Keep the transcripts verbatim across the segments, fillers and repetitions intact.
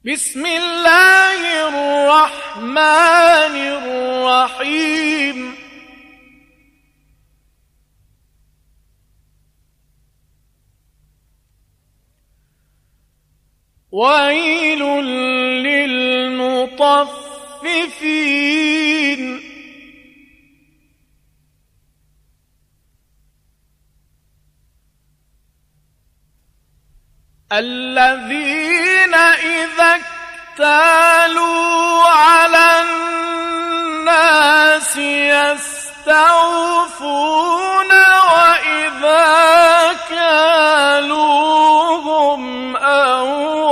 بسم الله الرحمن الرحيم. ويل للمطففين الذين إذا اكتالوا على الناس يستوفون وإذا كالوهم أو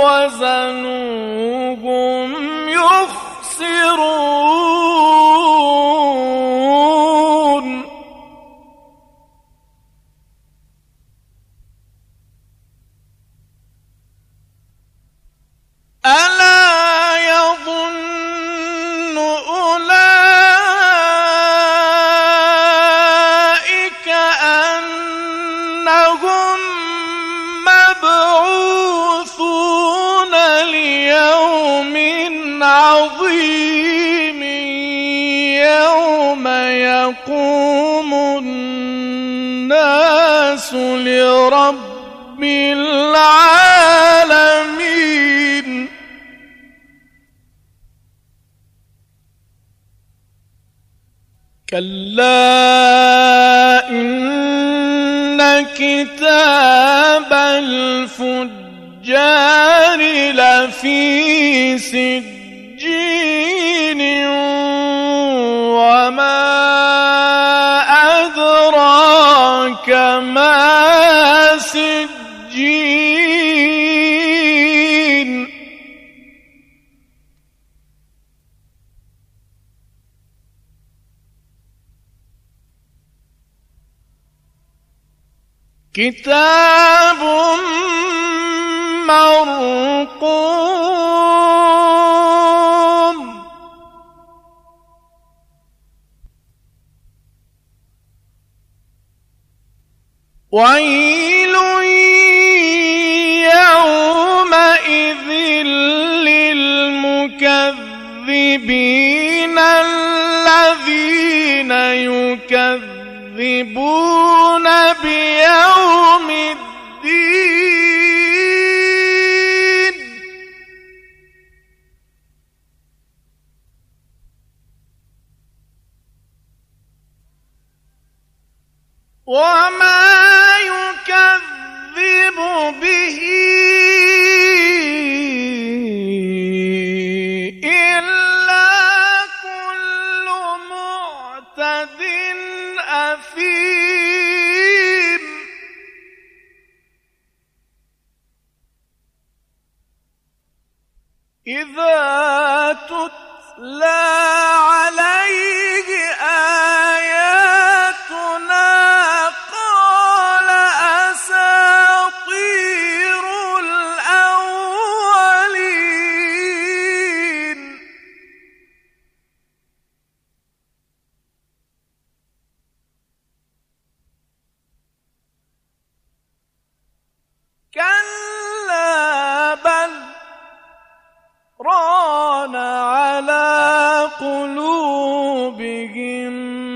وزنوهم يخسرون. ألا يظن أولئك أنهم مبعوثون ليوم عظيم يوم يقوم الناس لرب العالمين. كلا إن كتاب الفجار لفي سجين وما أدراك ما سجين. كتاب مرقوم ويل يومئذ للمكذبين الذين يكذبون بيوم الدين. وما يكذب به إلا كل معتد أثيم. إذا تتلى عليه آياتنا قال أساطير الأولين. كلا بل ران على قلوبهم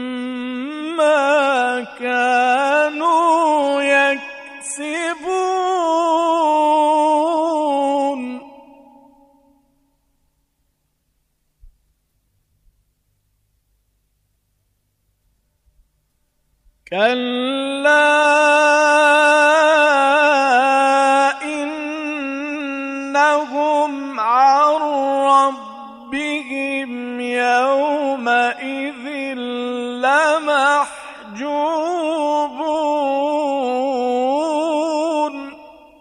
ما كانوا يكسبون. كلا إنهم عن ربهم يومئذ لمحجوبون.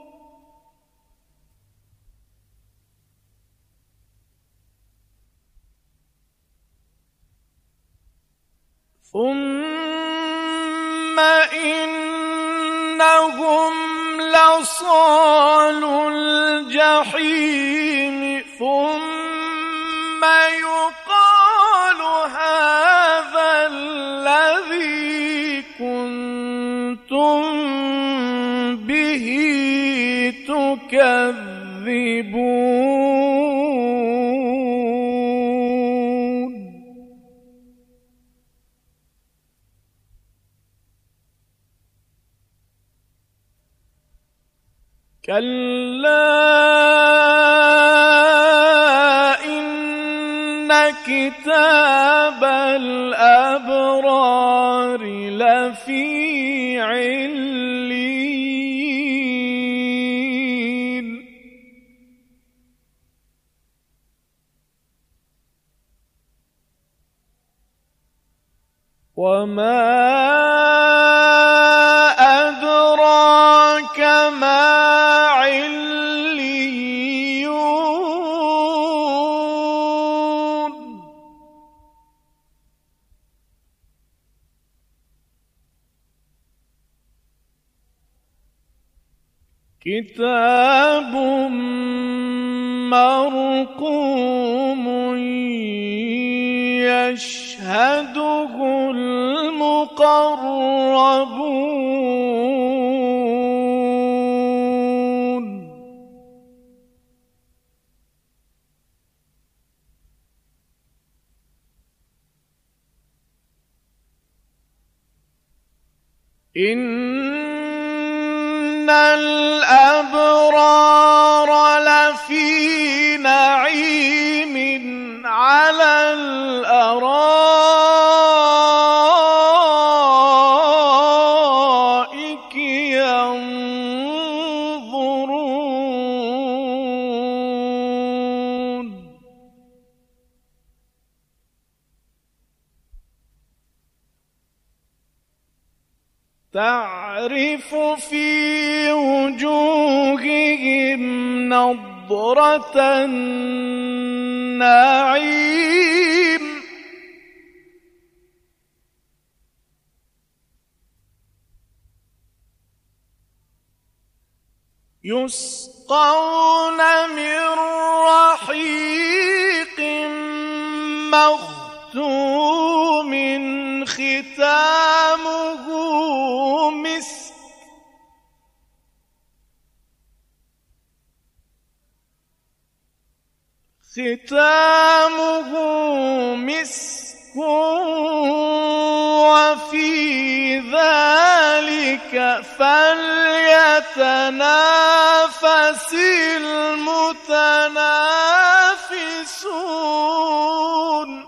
ثم إنهم لصالو الجحيم ثم يقال هذا الذي كنتم به تكذبون. كلا إن كتاب الأبرار لفي عليين وما أدراك ما عليون كتاب مرقوم يشهده المقربون إن الأبرار لفي نعيم على الأرائك ينظرون تعرف في وجوههم نضرة النعيم يسقون من رحيق مختوم ختامه مسك ختامه مسك وفي ذلك فليتنافس المتنافسون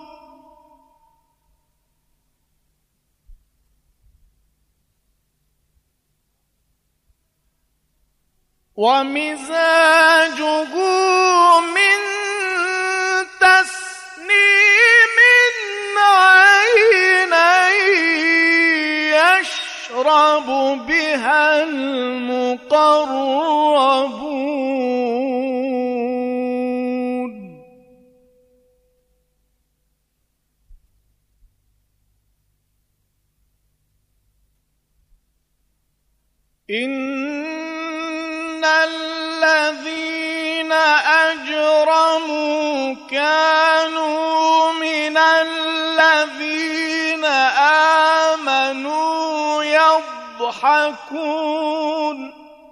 ومزاجه من تسنيم عينا يشرب بها المقربون إن الذين أجرموا كانوا من الذين آمنوا يضحكون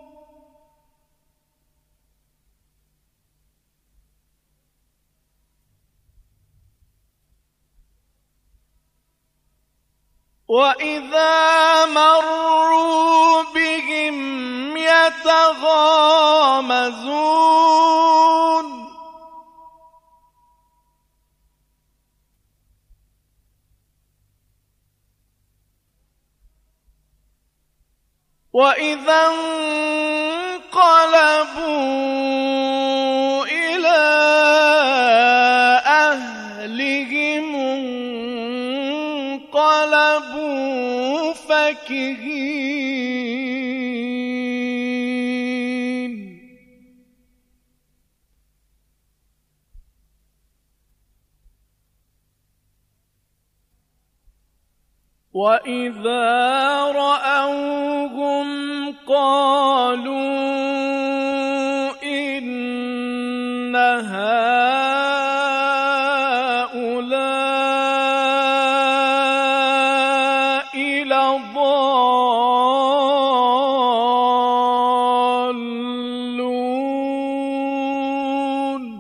وإذا مروا بهم يتغامزون وإذا انقلبوا إلى أهلهم انقلبوا فكهين وإذا رأوهم قالوا إن هؤلاء لضالون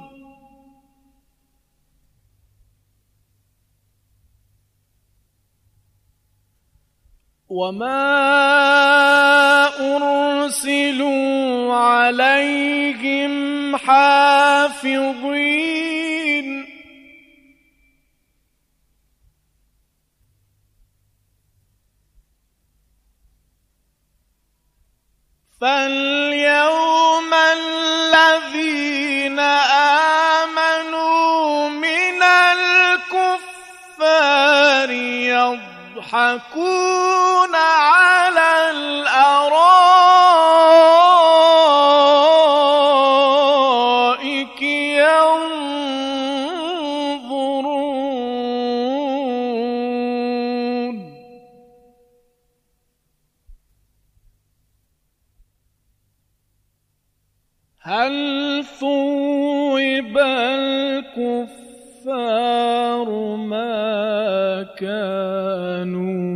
وما أرسلوا عليهم حافظين فاليوم الذين آمنوا من الكفار يضحكون على الأرائك ينظرون هل ثوب الكفار ما كانوا